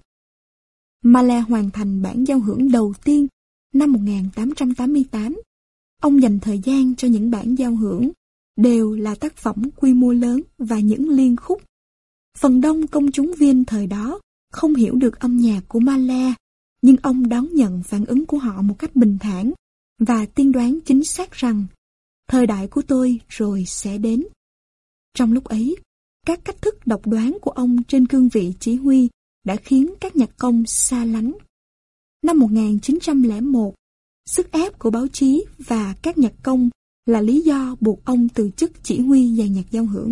Mahler hoàn thành bản giao hưởng đầu tiên năm một nghìn tám trăm tám mươi tám. Ông dành thời gian cho những bản giao hưởng đều là tác phẩm quy mô lớn và những liên khúc. Phần đông công chúng Viên thời đó không hiểu được âm nhạc của Mahler, nhưng ông đón nhận phản ứng của họ một cách bình thản và tiên đoán chính xác rằng thời đại của tôi rồi sẽ đến. Trong lúc ấy, các cách thức độc đoán của ông trên cương vị chỉ huy đã khiến các nhạc công xa lánh. Năm một nghìn chín trăm lẻ một, sức ép của báo chí và các nhạc công là lý do buộc ông từ chức chỉ huy dàn nhạc giao hưởng.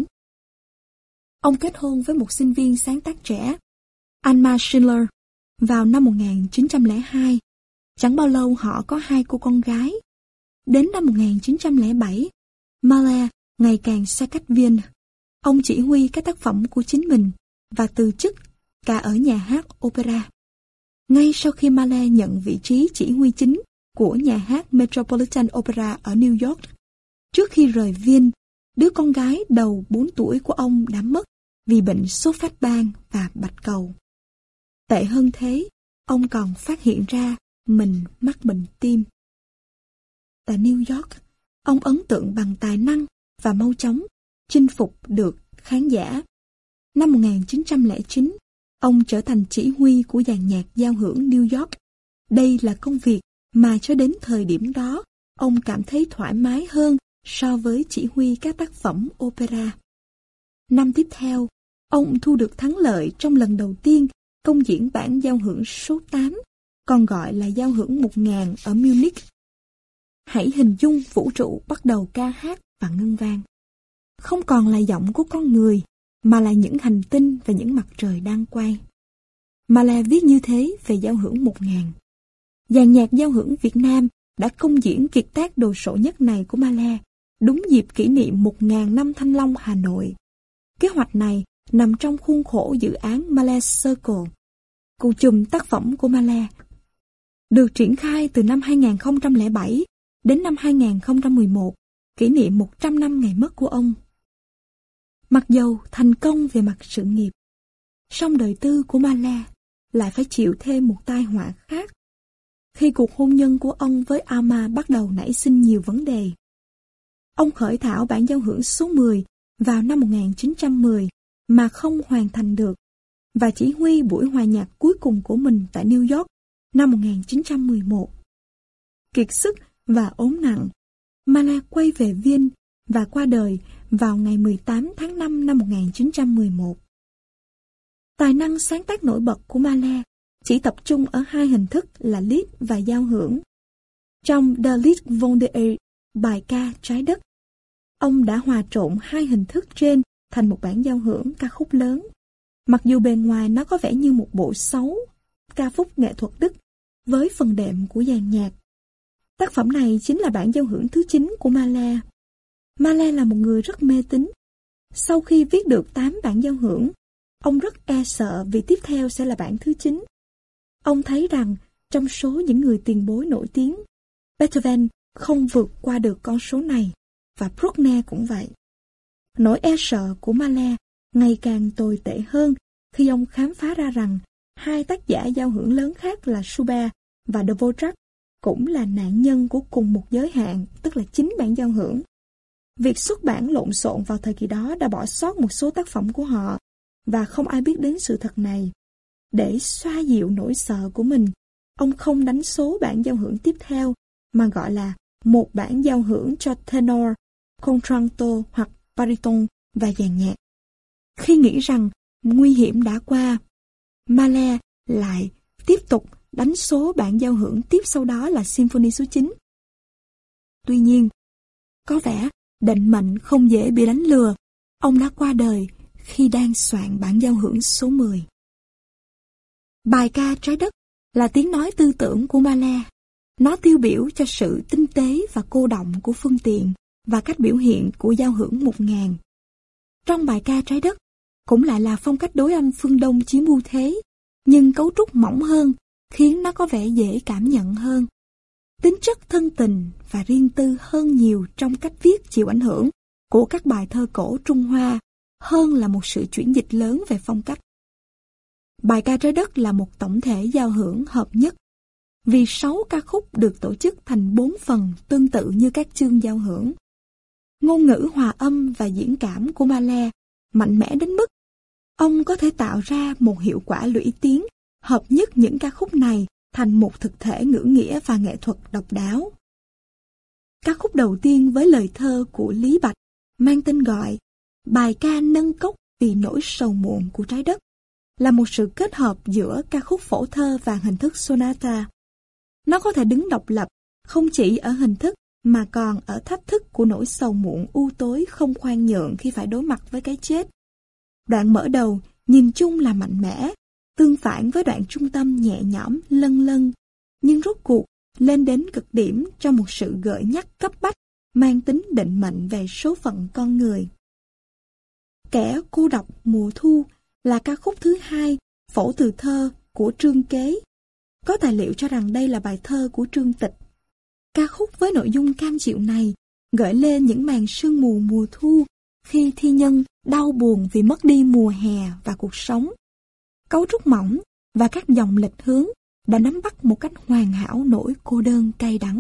Ông kết hôn với một sinh viên sáng tác trẻ, Alma Schindler, vào năm một nghìn chín trăm lẻ hai. Chẳng bao lâu họ có hai cô con gái. Đến năm một nghìn chín trăm lẻ bảy, Mahler ngày càng xa cách Viên. Ông chỉ huy các tác phẩm của chính mình và từ chức cả ở nhà hát opera. Ngay sau khi Mahler nhận vị trí chỉ huy chính của nhà hát Metropolitan Opera ở New York, trước khi rời Viên, đứa con gái đầu bốn tuổi của ông đã mất vì bệnh sốt phát ban và bạch cầu. Tệ hơn thế, ông còn phát hiện ra mình mắc bệnh tim. Tại New York, ông ấn tượng bằng tài năng và mau chóng chinh phục được khán giả. Năm một nghìn chín trăm lẻ chín, ông trở thành chỉ huy của dàn nhạc giao hưởng New York. Đây là công việc mà cho đến thời điểm đó, ông cảm thấy thoải mái hơn so với chỉ huy các tác phẩm opera. Năm tiếp theo, ông thu được thắng lợi trong lần đầu tiên công diễn bản giao hưởng số tám, còn gọi là giao hưởng một nghìn ở Munich. Hãy hình dung vũ trụ bắt đầu ca hát và ngân vang. Không còn là giọng của con người, mà là những hành tinh và những mặt trời đang quay. Mahler viết như thế về giao hưởng một nghìn. Dàn nhạc giao hưởng Việt Nam đã công diễn kiệt tác đồ sộ nhất này của Mahler đúng dịp kỷ niệm một nghìn năm Thanh Long Hà Nội. Kế hoạch này nằm trong khuôn khổ dự án Mahler Circle, cụ chùm tác phẩm của Mahler, được triển khai từ năm hai nghìn không trăm lẻ bảy đến năm hai nghìn không trăm mười một, kỷ niệm một trăm năm ngày mất của ông. Mặc dầu thành công về mặt sự nghiệp, song đời tư của Mahler lại phải chịu thêm một tai họa khác khi cuộc hôn nhân của ông với Alma bắt đầu nảy sinh nhiều vấn đề. Ông khởi thảo bản giao hưởng số mười vào năm một nghìn chín trăm mười mà không hoàn thành được, và chỉ huy buổi hòa nhạc cuối cùng của mình tại New York năm một nghìn chín trăm mười một. Kiệt sức và ốm nặng, Mahler quay về Viên và qua đời vào ngày mười tám tháng năm năm một nghìn chín trăm mười một. Tài năng sáng tác nổi bật của Mahler chỉ tập trung ở hai hình thức là lied và giao hưởng. Trong The Lied von der Erde, bài ca Trái đất, ông đã hòa trộn hai hình thức trên thành một bản giao hưởng ca khúc lớn. Mặc dù bề ngoài nó có vẻ như một bộ xấu, ca khúc nghệ thuật Đức với phần đệm của dàn nhạc. Tác phẩm này chính là bản giao hưởng thứ chín của Mahler. Mahler là một người rất mê tín. Sau khi viết được tám bản giao hưởng, ông rất e sợ vì tiếp theo sẽ là bản thứ chín. Ông thấy rằng trong số những người tiền bối nổi tiếng, Beethoven không vượt qua được con số này, và Bruckner cũng vậy. Nỗi e sợ của Mahler ngày càng tồi tệ hơn khi ông khám phá ra rằng hai tác giả giao hưởng lớn khác là Schubert và Dvorak cũng là nạn nhân của cùng một giới hạn, tức là chín bản giao hưởng. Việc xuất bản lộn xộn vào thời kỳ đó đã bỏ sót một số tác phẩm của họ, và không ai biết đến sự thật này. Để xoa dịu nỗi sợ của mình, ông không đánh số bản giao hưởng tiếp theo, mà gọi là một bản giao hưởng cho tenor, contralto hoặc baritone và dàn nhạc. Khi nghĩ rằng nguy hiểm đã qua, Mahler lại tiếp tục đánh số bản giao hưởng tiếp sau đó là Symphony số chín. Tuy nhiên, có vẻ định mệnh không dễ bị đánh lừa. Ông đã qua đời khi đang soạn bản giao hưởng số mười. Bài ca Trái đất là tiếng nói tư tưởng của Mahler. Nó tiêu biểu cho sự tinh tế và cô đọng của phương tiện và cách biểu hiện của giao hưởng một ngàn. Trong bài ca Trái đất cũng lại là phong cách đối âm phương Đông chiếm ưu thế, nhưng cấu trúc mỏng hơn khiến nó có vẻ dễ cảm nhận hơn. Tính chất thân tình và riêng tư hơn nhiều trong cách viết chịu ảnh hưởng của các bài thơ cổ Trung Hoa hơn là một sự chuyển dịch lớn về phong cách. Bài ca Trái đất là một tổng thể giao hưởng hợp nhất, vì sáu ca khúc được tổ chức thành bốn phần tương tự như các chương giao hưởng. Ngôn ngữ hòa âm và diễn cảm của Mahler mạnh mẽ đến mức ông có thể tạo ra một hiệu quả lũy tiến, hợp nhất những ca khúc này thành một thực thể ngữ nghĩa và nghệ thuật độc đáo. Ca khúc đầu tiên với lời thơ của Lý Bạch mang tên gọi Bài ca nâng cốc vì nỗi sầu muộn của trái đất là một sự kết hợp giữa ca khúc phổ thơ và hình thức sonata. Nó có thể đứng độc lập không chỉ ở hình thức mà còn ở thách thức của nỗi sầu muộn u tối không khoan nhượng khi phải đối mặt với cái chết. Đoạn mở đầu nhìn chung là mạnh mẽ, tương phản với đoạn trung tâm nhẹ nhõm lân lân, nhưng rốt cuộc lên đến cực điểm trong một sự gợi nhắc cấp bách mang tính định mệnh về số phận con người. Kẻ cô độc mùa thu là ca khúc thứ hai phổ từ thơ của Trương Kế. Có tài liệu cho rằng đây là bài thơ của Trương Tịch. Ca khúc với nội dung cam chịu này gợi lên những màn sương mù mùa thu khi thi nhân đau buồn vì mất đi mùa hè và cuộc sống. Cấu trúc mỏng và các dòng lệch hướng đã nắm bắt một cách hoàn hảo nỗi cô đơn cay đắng.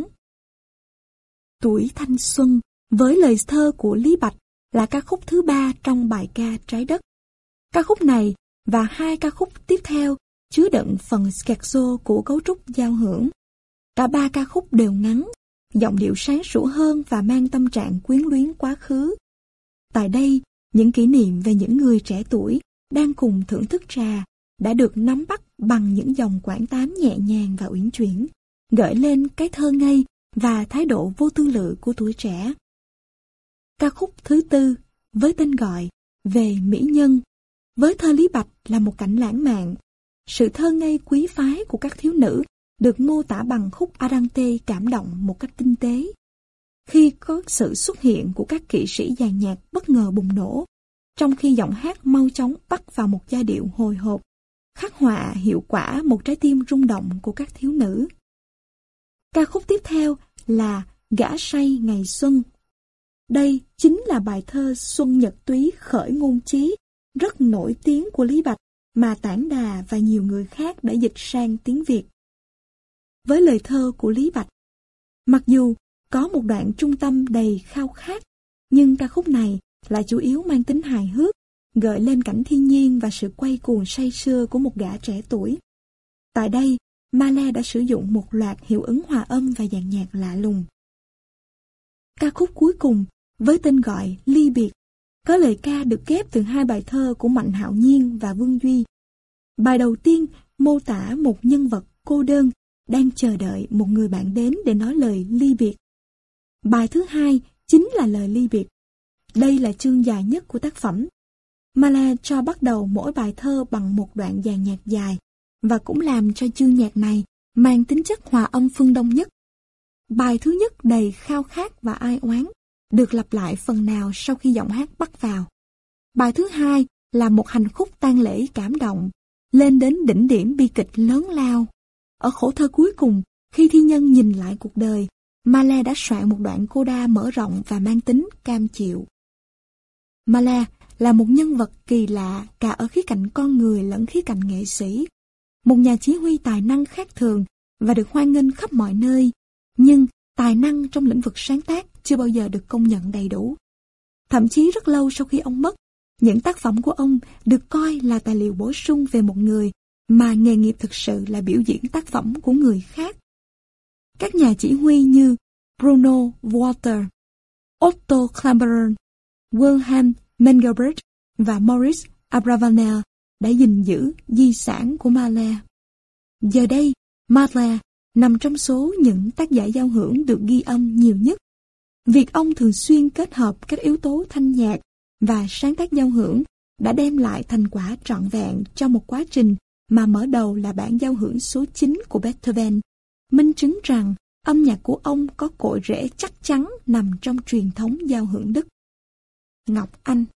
Tuổi thanh xuân với lời thơ của Lý Bạch là ca khúc thứ ba trong bài ca Trái đất. Ca khúc này và hai ca khúc tiếp theo chứa đựng phần scherzo của cấu trúc giao hưởng. Cả ba ca khúc đều ngắn, giọng điệu sáng sủa hơn và mang tâm trạng quyến luyến quá khứ. Tại đây, những kỷ niệm về những người trẻ tuổi đang cùng thưởng thức trà đã được nắm bắt bằng những dòng quảng tám nhẹ nhàng và uyển chuyển, gợi lên cái thơ ngây và thái độ vô tư lự của tuổi trẻ. Ca khúc thứ tư với tên gọi Về Mỹ Nhân, với thơ Lý Bạch là một cảnh lãng mạn. Sự thơ ngây quý phái của các thiếu nữ được mô tả bằng khúc Andante cảm động một cách tinh tế. Khi có sự xuất hiện của các kỵ sĩ dàn nhạc bất ngờ bùng nổ, trong khi giọng hát mau chóng bắt vào một giai điệu hồi hộp, khắc họa hiệu quả một trái tim rung động của các thiếu nữ. Ca khúc tiếp theo là Gã say ngày xuân. Đây chính là bài thơ Xuân Nhật Túy khởi ngôn chí rất nổi tiếng của Lý Bạch mà Tản Đà và nhiều người khác đã dịch sang tiếng Việt. Với lời thơ của Lý Bạch, mặc dù có một đoạn trung tâm đầy khao khát, nhưng ca khúc này lại chủ yếu mang tính hài hước, gợi lên cảnh thiên nhiên và sự quay cuồng say sưa của một gã trẻ tuổi. Tại đây, Mahler đã sử dụng một loạt hiệu ứng hòa âm và dàn nhạc lạ lùng. Ca khúc cuối cùng, với tên gọi Ly biệt, có lời ca được ghép từ hai bài thơ của Mạnh Hạo Nhiên và Vương Duy. Bài đầu tiên mô tả một nhân vật cô đơn đang chờ đợi một người bạn đến để nói lời ly biệt. Bài thứ hai chính là lời ly biệt. Đây là chương dài nhất của tác phẩm. Mahler cho bắt đầu mỗi bài thơ bằng một đoạn dàn nhạc dài, và cũng làm cho chương nhạc này mang tính chất hòa âm phương Đông nhất. Bài thứ nhất đầy khao khát và ai oán, được lặp lại phần nào sau khi giọng hát bắt vào. Bài thứ hai là một hành khúc tang lễ cảm động, lên đến đỉnh điểm bi kịch lớn lao. Ở khổ thơ cuối cùng, khi thi nhân nhìn lại cuộc đời, Mahler đã soạn một đoạn coda mở rộng và mang tính cam chịu. Mahler là một nhân vật kỳ lạ cả ở khía cạnh con người lẫn khía cạnh nghệ sĩ. Một nhà chỉ huy tài năng khác thường và được hoan nghênh khắp mọi nơi, nhưng tài năng trong lĩnh vực sáng tác chưa bao giờ được công nhận đầy đủ. Thậm chí rất lâu sau khi ông mất, những tác phẩm của ông được coi là tài liệu bổ sung về một người mà nghề nghiệp thực sự là biểu diễn tác phẩm của người khác. Các nhà chỉ huy như Bruno Walter, Otto Klemperer, Wilhelm Mengelberg và Maurice Abravanel đã gìn giữ di sản của Mahler. Giờ đây, Mahler nằm trong số những tác giả giao hưởng được ghi âm nhiều nhất. Việc ông thường xuyên kết hợp các yếu tố thanh nhạc và sáng tác giao hưởng đã đem lại thành quả trọn vẹn cho một quá trình mà mở đầu là bản giao hưởng số chín của Beethoven, minh chứng rằng âm nhạc của ông có cội rễ chắc chắn nằm trong truyền thống giao hưởng Đức. Ngọc Anh.